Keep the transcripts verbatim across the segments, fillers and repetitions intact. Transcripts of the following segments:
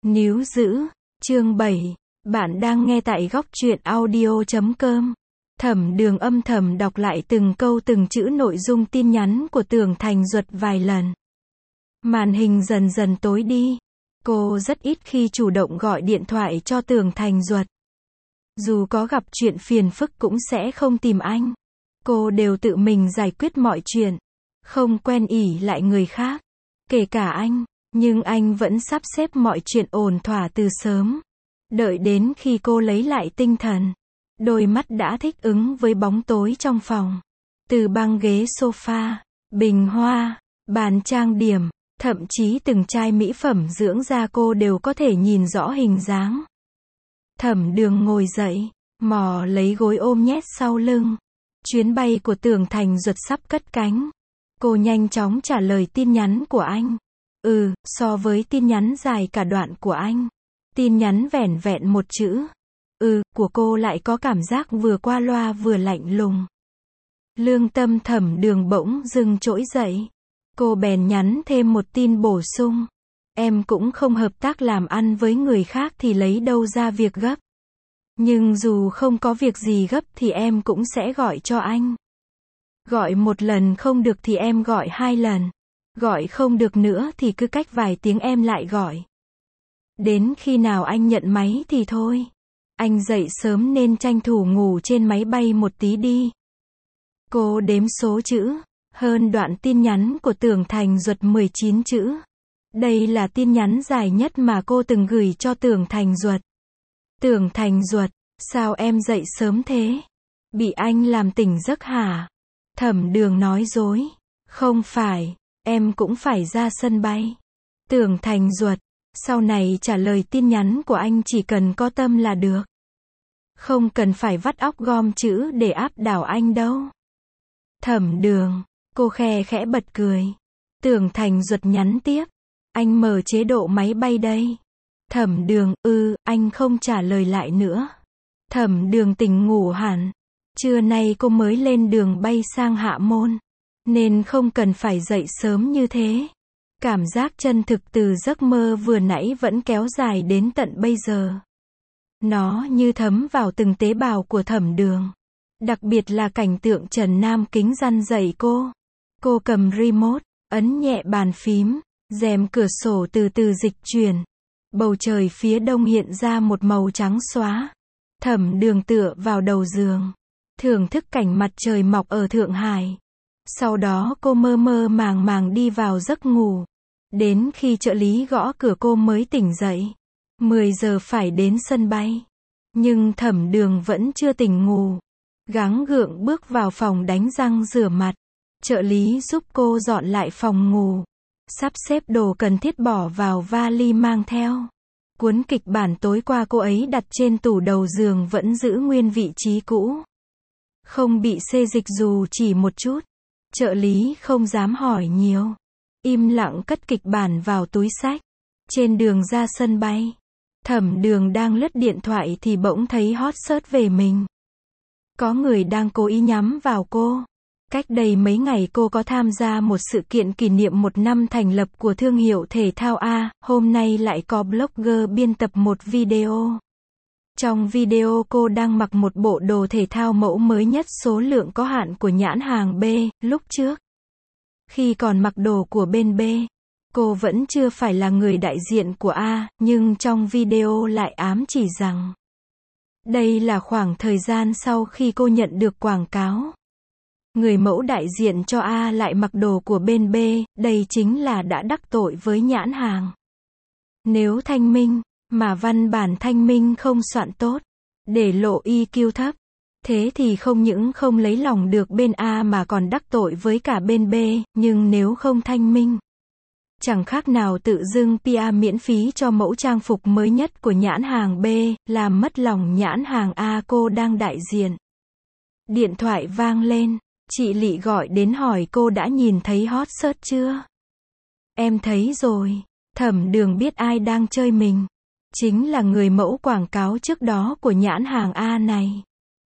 Níu giữ, chương bảy, bạn đang nghe tại góc truyện audio chấm com. Thẩm Đường âm thầm đọc lại từng câu từng chữ nội dung tin nhắn của Tưởng Thành Duật vài lần. Màn hình dần dần tối đi. Cô rất ít khi chủ động gọi điện thoại cho Tưởng Thành Duật. Dù có gặp chuyện phiền phức cũng sẽ không tìm anh. Cô đều tự mình giải quyết mọi chuyện. Không quen ỷ lại người khác. Kể cả anh. Nhưng anh vẫn sắp xếp mọi chuyện ổn thỏa từ sớm. Đợi đến khi cô lấy lại tinh thần. Đôi mắt đã thích ứng với bóng tối trong phòng. Từ băng ghế sofa, bình hoa, bàn trang điểm, thậm chí từng chai mỹ phẩm dưỡng da cô đều có thể nhìn rõ hình dáng. Thẩm Đường ngồi dậy, mò lấy gối ôm nhét sau lưng. Chuyến bay của Tưởng Thành Duật sắp cất cánh. Cô nhanh chóng trả lời tin nhắn của anh. Ừ, so với tin nhắn dài cả đoạn của anh. Tin nhắn vẻn vẹn một chữ. Ừ, của cô lại có cảm giác vừa qua loa vừa lạnh lùng. Lương tâm Thẩm Đường bỗng dưng trỗi dậy. Cô bèn nhắn thêm một tin bổ sung. Em cũng không hợp tác làm ăn với người khác thì lấy đâu ra việc gấp. Nhưng dù không có việc gì gấp thì em cũng sẽ gọi cho anh. Gọi một lần không được thì em gọi hai lần. Gọi không được nữa thì cứ cách vài tiếng em lại gọi. Đến khi nào anh nhận máy thì thôi. Anh dậy sớm nên tranh thủ ngủ trên máy bay một tí đi. Cô đếm số chữ. Hơn đoạn tin nhắn của Tưởng Thành Duật mười chín chữ. Đây là tin nhắn dài nhất mà cô từng gửi cho Tưởng Thành Duật. Tưởng Thành Duật, sao em dậy sớm thế? Bị anh làm tỉnh giấc hả? Thẩm Đường nói dối. Không phải, em cũng phải ra sân bay. Tưởng Thành Duật, sau này trả lời tin nhắn của anh chỉ cần có tâm là được. Không cần phải vắt óc gom chữ để áp đảo anh đâu. Thẩm Đường, cô khe khẽ bật cười. Tưởng Thành Duật nhắn tiếp. Anh mở chế độ máy bay đây. Thẩm Đường, ư, ừ, anh không trả lời lại nữa. Thẩm Đường tỉnh ngủ hẳn. Trưa nay cô mới lên đường bay sang Hạ Môn. Nên không cần phải dậy sớm như thế. Cảm giác chân thực từ giấc mơ vừa nãy vẫn kéo dài đến tận bây giờ. Nó như thấm vào từng tế bào của Thẩm Đường. Đặc biệt là cảnh tượng Trần Nam Kính răn dạy cô. Cô cầm remote, ấn nhẹ bàn phím, rèm cửa sổ từ từ dịch chuyển. Bầu trời phía đông hiện ra một màu trắng xóa. Thẩm Đường tựa vào đầu giường, thưởng thức cảnh mặt trời mọc ở Thượng Hải. Sau đó cô mơ mơ màng màng đi vào giấc ngủ. Đến khi trợ lý gõ cửa cô mới tỉnh dậy. mười giờ phải đến sân bay. Nhưng Thẩm Đường vẫn chưa tỉnh ngủ. Gắng gượng bước vào phòng đánh răng rửa mặt. Trợ lý giúp cô dọn lại phòng ngủ. Sắp xếp đồ cần thiết bỏ vào vali mang theo. Cuốn kịch bản tối qua cô ấy đặt trên tủ đầu giường vẫn giữ nguyên vị trí cũ. Không bị xê dịch dù chỉ một chút. Trợ lý không dám hỏi nhiều. Im lặng cất kịch bản vào túi xách. Trên đường ra sân bay. Thẩm Đường đang lướt điện thoại thì bỗng thấy hot search về mình. Có người đang cố ý nhắm vào cô. Cách đây mấy ngày cô có tham gia một sự kiện kỷ niệm một năm thành lập của thương hiệu thể thao A, hôm nay lại có blogger biên tập một video. Trong video cô đang mặc một bộ đồ thể thao mẫu mới nhất số lượng có hạn của nhãn hàng B, lúc trước. Khi còn mặc đồ của bên B, cô vẫn chưa phải là người đại diện của A, nhưng trong video lại ám chỉ rằng đây là khoảng thời gian sau khi cô nhận được quảng cáo. Người mẫu đại diện cho A lại mặc đồ của bên B, đây chính là đã đắc tội với nhãn hàng. Nếu thanh minh, mà văn bản thanh minh không soạn tốt, để lộ i kiu thấp, thế thì không những không lấy lòng được bên A mà còn đắc tội với cả bên B, nhưng nếu không thanh minh, chẳng khác nào tự dưng pê e miễn phí cho mẫu trang phục mới nhất của nhãn hàng B, làm mất lòng nhãn hàng A cô đang đại diện. Điện thoại vang lên. Chị Lị gọi đến hỏi cô đã nhìn thấy hot search chưa? Em thấy rồi. Thẩm Đường biết ai đang chơi mình. Chính là người mẫu quảng cáo trước đó của nhãn hàng A này.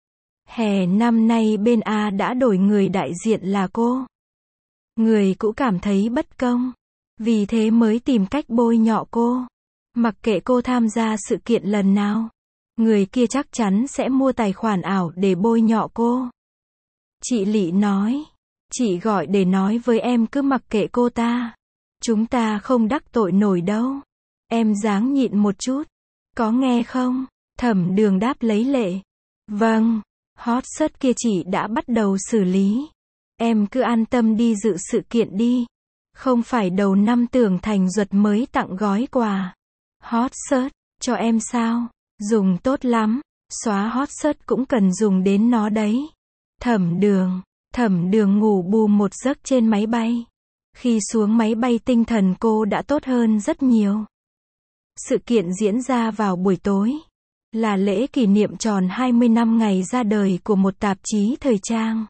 Hè năm nay bên A đã đổi người đại diện là cô. Người cũ cảm thấy bất công. Vì thế mới tìm cách bôi nhọ cô. Mặc kệ cô tham gia sự kiện lần nào, người kia chắc chắn sẽ mua tài khoản ảo để bôi nhọ cô. Chị Lị nói, chị gọi để nói với em cứ mặc kệ cô ta. Chúng ta không đắc tội nổi đâu. Em ráng nhịn một chút. Có nghe không? Thẩm Đường đáp lấy lệ. Vâng, hot search kia chị đã bắt đầu xử lý. Em cứ an tâm đi dự sự kiện đi. Không phải đầu năm Tưởng Thành Duật mới tặng gói quà hot search cho em sao? Dùng tốt lắm. Xóa hot search cũng cần dùng đến nó đấy. Thẩm Đường. Thẩm Đường ngủ bù một giấc trên máy bay. Khi xuống máy bay tinh thần cô đã tốt hơn rất nhiều. Sự kiện diễn ra vào buổi tối. Là lễ kỷ niệm tròn hai mươi năm ngày ra đời của một tạp chí thời trang.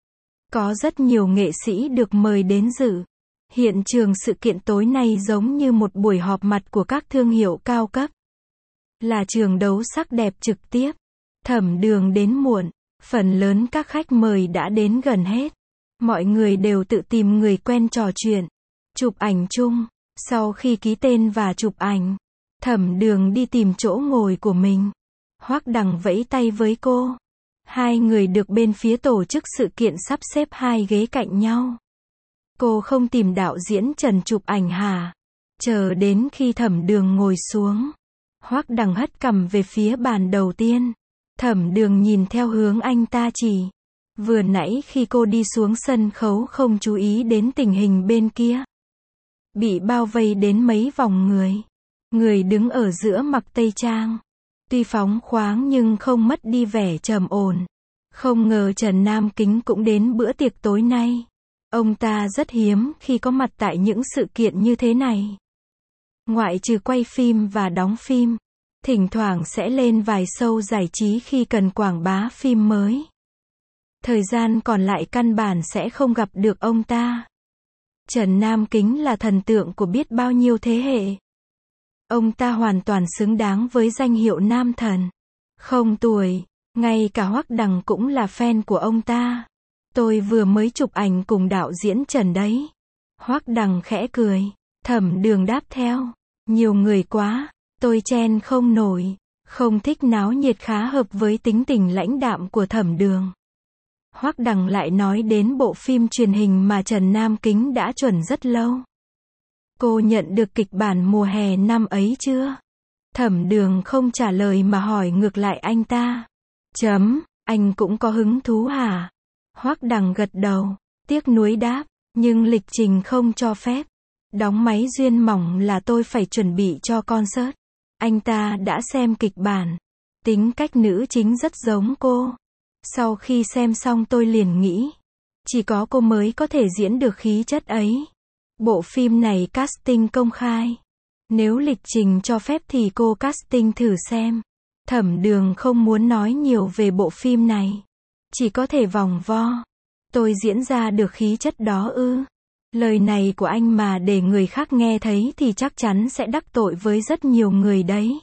Có rất nhiều nghệ sĩ được mời đến dự. Hiện trường sự kiện tối nay giống như một buổi họp mặt của các thương hiệu cao cấp. Là trường đấu sắc đẹp trực tiếp. Thẩm Đường đến muộn. Phần lớn các khách mời đã đến gần hết. Mọi người đều tự tìm người quen trò chuyện. Chụp ảnh chung. Sau khi ký tên và chụp ảnh, Thẩm Đường đi tìm chỗ ngồi của mình. Hoắc Đằng vẫy tay với cô. Hai người được bên phía tổ chức sự kiện sắp xếp hai ghế cạnh nhau. Cô không tìm đạo diễn Trần chụp ảnh hả? Chờ đến khi Thẩm Đường ngồi xuống, Hoắc Đằng hất cằm về phía bàn đầu tiên. Thẩm Đường nhìn theo hướng anh ta chỉ. Vừa nãy khi cô đi xuống sân khấu không chú ý đến tình hình bên kia. Bị bao vây đến mấy vòng người. Người đứng ở giữa mặc tây trang. Tuy phóng khoáng nhưng không mất đi vẻ trầm ổn. Không ngờ Trần Nam Kính cũng đến bữa tiệc tối nay. Ông ta rất hiếm khi có mặt tại những sự kiện như thế này. Ngoại trừ quay phim và đóng phim, thỉnh thoảng sẽ lên vài show giải trí khi cần quảng bá phim mới. Thời gian còn lại căn bản sẽ không gặp được ông ta. Trần Nam Kính là thần tượng của biết bao nhiêu thế hệ. Ông ta hoàn toàn xứng đáng với danh hiệu nam thần. Không tuổi, ngay cả Hoắc Đằng cũng là fan của ông ta. Tôi vừa mới chụp ảnh cùng đạo diễn Trần đấy. Hoắc Đằng khẽ cười. Thẩm Đường đáp theo. Nhiều người quá, tôi chen không nổi. Không thích náo nhiệt khá hợp với tính tình lãnh đạm của Thẩm Đường. Hoắc Đằng lại nói đến bộ phim truyền hình mà Trần Nam Kính đã chuẩn rất lâu. Cô nhận được kịch bản mùa hè năm ấy chưa? Thẩm Đường không trả lời mà hỏi ngược lại anh ta. Chấm, anh cũng có hứng thú hả? Hoắc Đằng gật đầu, tiếc nuối đáp, nhưng lịch trình không cho phép. Đóng máy duyên mỏng là tôi phải chuẩn bị cho concert. Anh ta đã xem kịch bản. Tính cách nữ chính rất giống cô. Sau khi xem xong tôi liền nghĩ, chỉ có cô mới có thể diễn được khí chất ấy. Bộ phim này casting công khai. Nếu lịch trình cho phép thì cô casting thử xem. Thẩm Đường không muốn nói nhiều về bộ phim này. Chỉ có thể vòng vo. Tôi diễn ra được khí chất đó ư? Lời này của anh mà để người khác nghe thấy thì chắc chắn sẽ đắc tội với rất nhiều người đấy.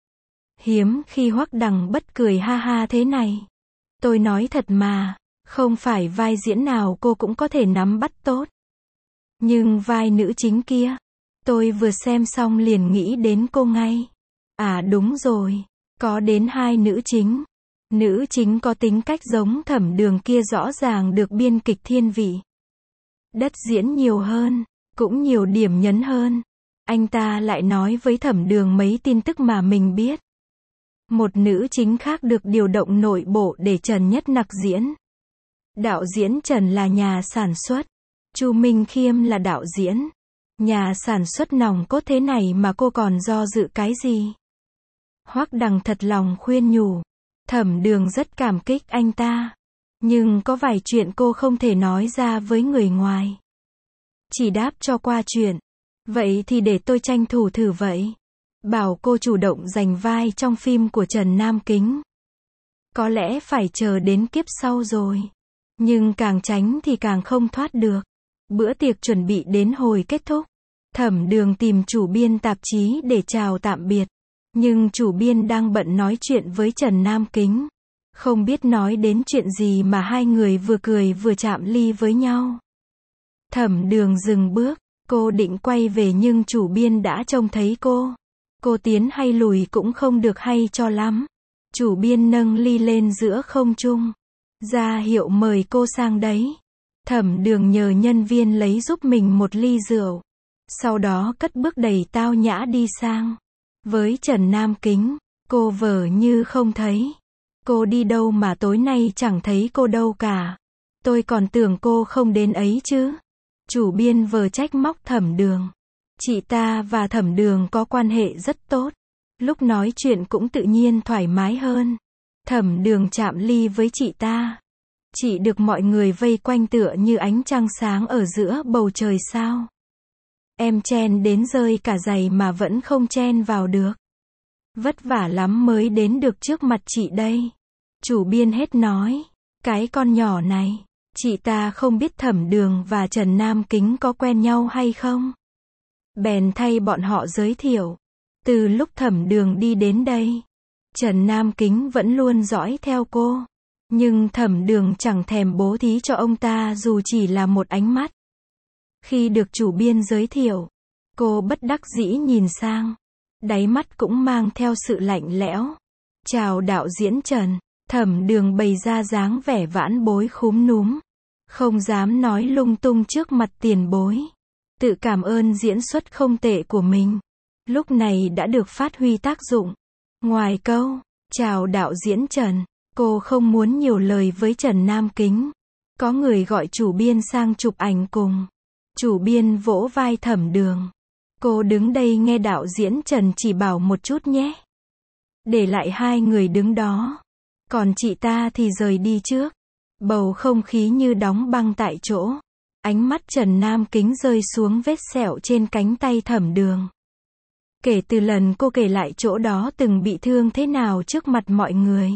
Hiếm khi Hoắc Đằng bất cười ha ha thế này. Tôi nói thật mà, không phải vai diễn nào cô cũng có thể nắm bắt tốt. Nhưng vai nữ chính kia, tôi vừa xem xong liền nghĩ đến cô ngay. À đúng rồi, có đến hai nữ chính. Nữ chính có tính cách giống Thẩm Đường kia rõ ràng được biên kịch thiên vị. Đất diễn nhiều hơn, cũng nhiều điểm nhấn hơn. Anh ta lại nói với Thẩm Đường mấy tin tức mà mình biết. Một nữ chính khác được điều động nội bộ để Trần Nhất Nặc diễn. Đạo diễn Trần là nhà sản xuất. Chu Minh Khiêm là đạo diễn. Nhà sản xuất nòng cốt thế này mà cô còn do dự cái gì? Hoắc Đằng thật lòng khuyên nhủ. Thẩm Đường rất cảm kích anh ta. Nhưng có vài chuyện cô không thể nói ra với người ngoài. Chỉ đáp cho qua chuyện. Vậy thì để tôi tranh thủ thử vậy. Bảo cô chủ động giành vai trong phim của Trần Nam Kính. Có lẽ phải chờ đến kiếp sau rồi. Nhưng càng tránh thì càng không thoát được. Bữa tiệc chuẩn bị đến hồi kết thúc. Thẩm Đường tìm chủ biên tạp chí để chào tạm biệt. Nhưng chủ biên đang bận nói chuyện với Trần Nam Kính. Không biết nói đến chuyện gì mà hai người vừa cười vừa chạm ly với nhau. Thẩm Đường dừng bước. Cô định quay về nhưng chủ biên đã trông thấy cô. Cô tiến hay lùi cũng không được hay cho lắm. Chủ biên nâng ly lên giữa không trung, ra hiệu mời cô sang đấy. Thẩm Đường nhờ nhân viên lấy giúp mình một ly rượu. Sau đó cất bước đầy tao nhã đi sang. Với Trần Nam Kính, cô vờ như không thấy. Cô đi đâu mà tối nay chẳng thấy cô đâu cả. Tôi còn tưởng cô không đến ấy chứ. Chủ biên vờ trách móc Thẩm Đường. Chị ta và Thẩm Đường có quan hệ rất tốt. Lúc nói chuyện cũng tự nhiên thoải mái hơn. Thẩm Đường chạm ly với chị ta. Chị được mọi người vây quanh tựa như ánh trăng sáng ở giữa bầu trời sao. Em chen đến rơi cả giày mà vẫn không chen vào được. Vất vả lắm mới đến được trước mặt chị đây. Chủ biên hết nói. Cái con nhỏ này. Chị ta không biết Thẩm Đường và Trần Nam Kính có quen nhau hay không. Bèn thay bọn họ giới thiệu. Từ lúc Thẩm Đường đi đến đây, Trần Nam Kính vẫn luôn dõi theo cô. Nhưng Thẩm Đường chẳng thèm bố thí cho ông ta dù chỉ là một ánh mắt. Khi được chủ biên giới thiệu, cô bất đắc dĩ nhìn sang. Đáy mắt cũng mang theo sự lạnh lẽo. Chào đạo diễn Trần. Thẩm Đường bày ra dáng vẻ vãn bối khúm núm. Không dám nói lung tung trước mặt tiền bối. Tự cảm ơn diễn xuất không tệ của mình. Lúc này đã được phát huy tác dụng. Ngoài câu, chào đạo diễn Trần, cô không muốn nhiều lời với Trần Nam Kính. Có người gọi chủ biên sang chụp ảnh cùng. Chủ biên vỗ vai Thẩm Đường. Cô đứng đây nghe đạo diễn Trần chỉ bảo một chút nhé. Để lại hai người đứng đó. Còn chị ta thì rời đi trước. Bầu không khí như đóng băng tại chỗ. Ánh mắt Trần Nam Kính rơi xuống vết sẹo trên cánh tay Thẩm Đường. Kể từ lần cô kể lại chỗ đó từng bị thương thế nào trước mặt mọi người.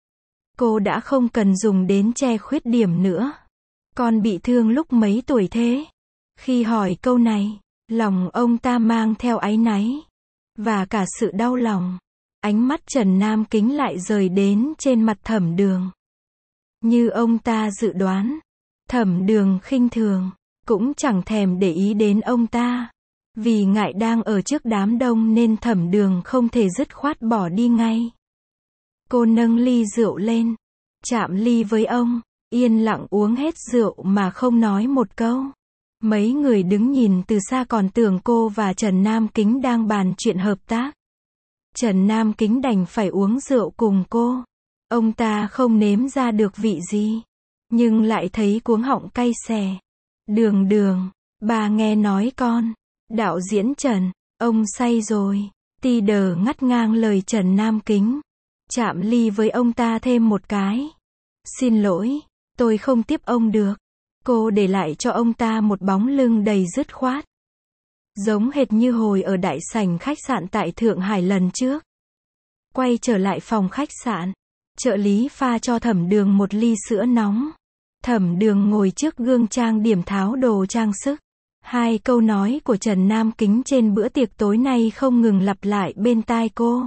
Cô đã không cần dùng đến che khuyết điểm nữa. Con bị thương lúc mấy tuổi thế? Khi hỏi câu này, lòng ông ta mang theo áy náy. Và cả sự đau lòng. Ánh mắt Trần Nam Kính lại rời đến trên mặt Thẩm Đường. Như ông ta dự đoán. Thẩm Đường khinh thường. Cũng chẳng thèm để ý đến ông ta. Vì ngại đang ở trước đám đông nên Thẩm Đường không thể dứt khoát bỏ đi ngay. Cô nâng ly rượu lên. Chạm ly với ông. Yên lặng uống hết rượu mà không nói một câu. Mấy người đứng nhìn từ xa còn tưởng cô và Trần Nam Kính đang bàn chuyện hợp tác. Trần Nam Kính đành phải uống rượu cùng cô. Ông ta không nếm ra được vị gì. Nhưng lại thấy cuống họng cay xè. Đường Đường, bà nghe nói con. Đạo diễn Trần, ông say rồi. Ti đờ ngắt ngang lời Trần Nam Kính. Chạm ly với ông ta thêm một cái. Xin lỗi, tôi không tiếp ông được. Cô để lại cho ông ta một bóng lưng đầy dứt khoát. Giống hệt như hồi ở đại sảnh khách sạn tại Thượng Hải lần trước. Quay trở lại phòng khách sạn. Trợ lý pha cho Thẩm Đường một ly sữa nóng. Thẩm Đường ngồi trước gương trang điểm tháo đồ trang sức. Hai câu nói của Trần Nam Kính trên bữa tiệc tối nay không ngừng lặp lại bên tai cô.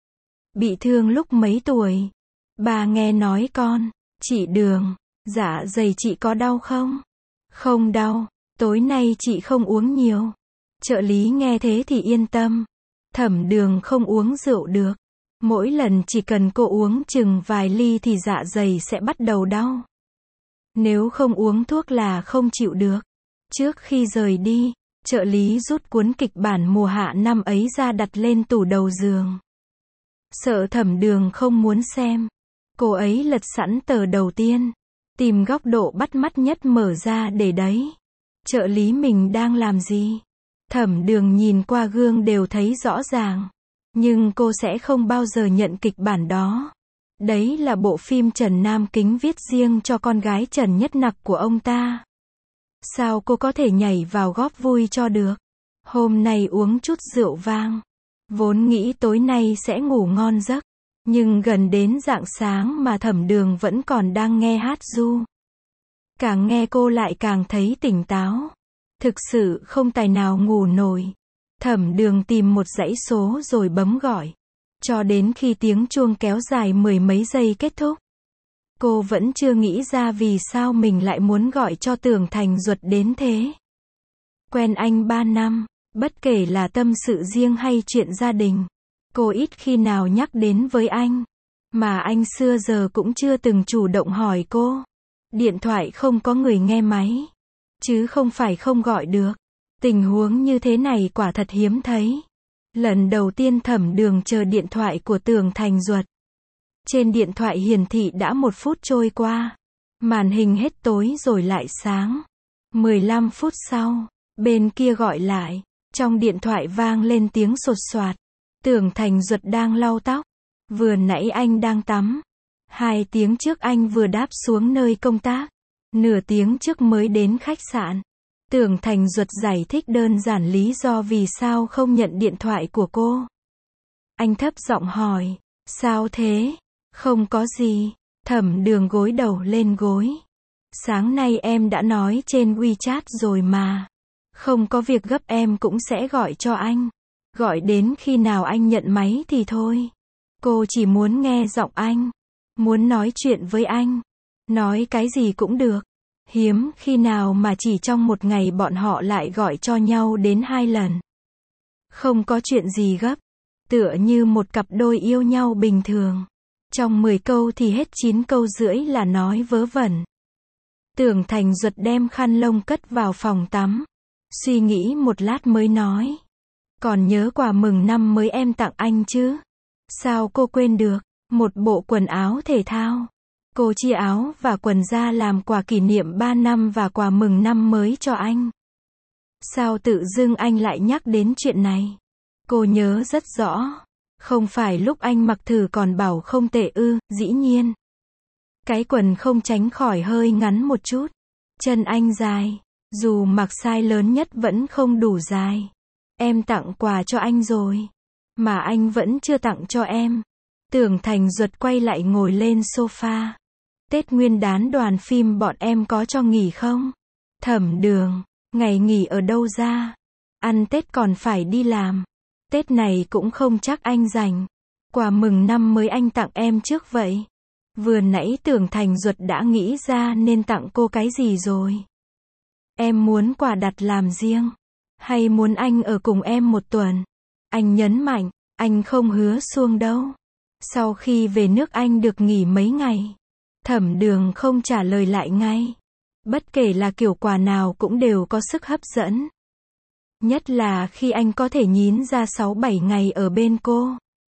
Bị thương lúc mấy tuổi? Bà nghe nói con. Chị Đường, dạ dày chị có đau không? Không đau, tối nay chị không uống nhiều. Trợ lý nghe thế thì yên tâm. Thẩm Đường không uống rượu được. Mỗi lần chỉ cần cô uống chừng vài ly thì dạ dày sẽ bắt đầu đau. Nếu không uống thuốc là không chịu được. Trước khi rời đi, trợ lý rút cuốn kịch bản mùa hạ năm ấy ra đặt lên tủ đầu giường. Sợ Thẩm Đường không muốn xem. Cô ấy lật sẵn tờ đầu tiên. Tìm góc độ bắt mắt nhất mở ra để đấy. Trợ lý mình đang làm gì? Thẩm Đường nhìn qua gương đều thấy rõ ràng. Nhưng cô sẽ không bao giờ nhận kịch bản đó. Đấy là bộ phim Trần Nam Kính viết riêng cho con gái Trần Nhất Nặc của ông ta. Sao cô có thể nhảy vào góp vui cho được? Hôm nay uống chút rượu vang. Vốn nghĩ tối nay sẽ ngủ ngon giấc. Nhưng gần đến rạng sáng mà Thẩm Đường vẫn còn đang nghe hát ru. Càng nghe cô lại càng thấy tỉnh táo. Thực sự không tài nào ngủ nổi. Thẩm Đường tìm một dãy số rồi bấm gọi. Cho đến khi tiếng chuông kéo dài mười mấy giây kết thúc. Cô vẫn chưa nghĩ ra vì sao mình lại muốn gọi cho Tưởng Thành Duật đến thế. Quen anh ba năm, bất kể là tâm sự riêng hay chuyện gia đình. Cô ít khi nào nhắc đến với anh. Mà anh xưa giờ cũng chưa từng chủ động hỏi cô. Điện thoại không có người nghe máy. Chứ không phải không gọi được. Tình huống như thế này quả thật hiếm thấy. Lần đầu tiên Thẩm Đường chờ điện thoại của Tưởng Thành Duật. Trên điện thoại hiển thị đã một phút trôi qua. Màn hình hết tối rồi lại sáng. mười lăm phút sau, bên kia gọi lại. Trong điện thoại vang lên tiếng sột soạt. Tưởng Thành Duật đang lau tóc. Vừa nãy anh đang tắm. Hai tiếng trước anh vừa đáp xuống nơi công tác. Nửa tiếng trước mới đến khách sạn. Tưởng Thành Duật giải thích đơn giản lý do vì sao không nhận điện thoại của cô. Anh thấp giọng hỏi, sao thế? Không có gì. Thẩm Đường gối đầu lên gối. Sáng nay em đã nói trên WeChat rồi mà. Không có việc gấp em cũng sẽ gọi cho anh. Gọi đến khi nào anh nhận máy thì thôi. Cô chỉ muốn nghe giọng anh. Muốn nói chuyện với anh. Nói cái gì cũng được. Hiếm khi nào mà chỉ trong một ngày bọn họ lại gọi cho nhau đến hai lần. Không có chuyện gì gấp. Tựa như một cặp đôi yêu nhau bình thường. Trong mười câu thì hết chín câu rưỡi là nói vớ vẩn. Tưởng Thành Duật đem khăn lông cất vào phòng tắm. Suy nghĩ một lát mới nói. Còn nhớ quà mừng năm mới em tặng anh chứ? Sao cô quên được? Một bộ quần áo thể thao. Cô chia áo và quần ra làm quà kỷ niệm ba năm và quà mừng năm mới cho anh. Sao tự dưng anh lại nhắc đến chuyện này? Cô nhớ rất rõ. Không phải lúc anh mặc thử còn bảo không tệ ư, dĩ nhiên. Cái quần không tránh khỏi hơi ngắn một chút. Chân anh dài. Dù mặc size lớn nhất vẫn không đủ dài. Em tặng quà cho anh rồi. Mà anh vẫn chưa tặng cho em. Tưởng Thành Duật quay lại ngồi lên sofa. Tết Nguyên đán đoàn phim bọn em có cho nghỉ không? Thẩm Đường, ngày nghỉ ở đâu ra? Ăn Tết còn phải đi làm. Tết này cũng không chắc anh rảnh. Quà mừng năm mới anh tặng em trước vậy. Vừa nãy Tưởng Thành Duật đã nghĩ ra nên tặng cô cái gì rồi. Em muốn quà đặt làm riêng. Hay muốn anh ở cùng em một tuần? Anh nhấn mạnh, anh không hứa xuông đâu. Sau khi về nước anh được nghỉ mấy ngày. Thẩm Đường không trả lời lại ngay. Bất kể là kiểu quà nào cũng đều có sức hấp dẫn. Nhất là khi anh có thể nhín ra sáu bảy ngày ở bên cô.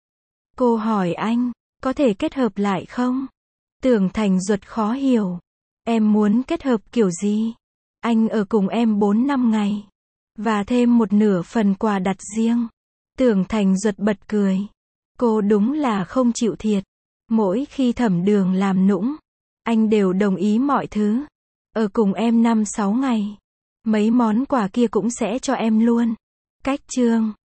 Cô hỏi anh, có thể kết hợp lại không? Tưởng Thành Duật khó hiểu. Em muốn kết hợp kiểu gì? Anh ở cùng em bốn năm ngày. Và thêm một nửa phần quà đặt riêng. Tưởng Thành Duật bật cười. Cô đúng là không chịu thiệt. Mỗi khi Thẩm Đường làm nũng, anh đều đồng ý mọi thứ. Ở cùng em năm sáu ngày. Mấy món quà kia cũng sẽ cho em luôn. Cách chương